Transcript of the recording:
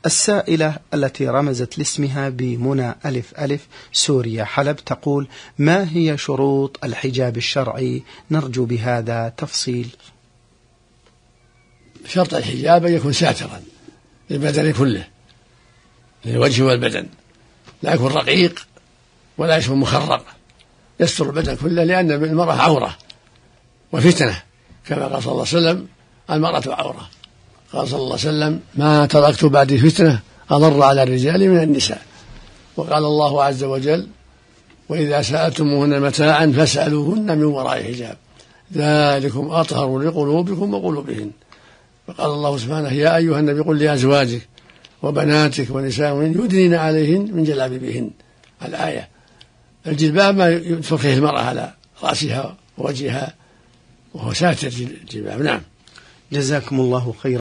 السائلة التي رمزت لاسمها بمنى ألف ألف سوريا حلب تقول: ما هي شروط الحجاب الشرعي؟ نرجو بهذا تفصيل. شرط الحجاب أن يكون ساترا للبدن كله، للوجه والبدن، لا يكون رقيق ولا يكون مخرق، يستر البدن كله، لأن المرأة عورة وفتنة، كما قال صلى الله عليه وسلم: المرأة عورة. قال صلى الله عليه وسلم: ما تركت بعدي فتنة أضر على الرجال من النساء. وقال الله عز وجل: وإذا سألتموهن متاعا فاسألوهن من وراء حجاب ذلكم أطهر لقلوبكم وقلوبهن. وقال الله سبحانه: يا أيها النبي قل لأزواجك وبناتك ونساء يدنين عليهن من جلابيبهن. الآية. الجلباب ما يدفع فيه المرأة على رأسها ووجهها، وهو ساتر الجلباب. نعم. جزاكم الله خيرا.